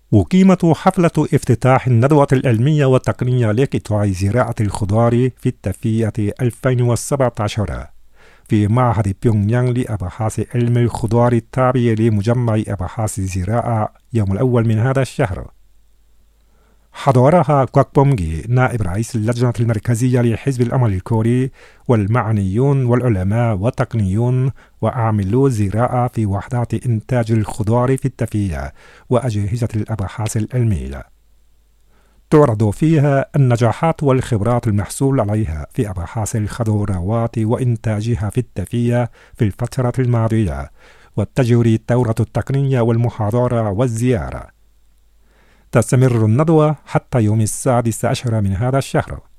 أقيمت حفلة افتتاح الندوة العلمية والتقنية لقطاع زراعة الخضار في التفية 2017 في معهد بيونغ يانغ لأبحاث علم الخضار التابع لمجمع أبحاث الزراعة يوم الأول من هذا الشهر. حضرها كوك بونغي نائب رئيس اللجنة المركزية لحزب الأمل الكوري والمعنيون والعلماء والتقنيون وعاملو الزراعة في وحدات إنتاج الخضار في التفية وأجهزة الأبحاث العلمية. تعرض فيها النجاحات والخبرات المحصول عليها في أبحاث الخضروات وإنتاجها في التفية في الفترة الماضية، وتجري الدورة التقنية والمحاضرة والزيارة. تستمر الندوة حتى يوم 16 من هذا الشهر.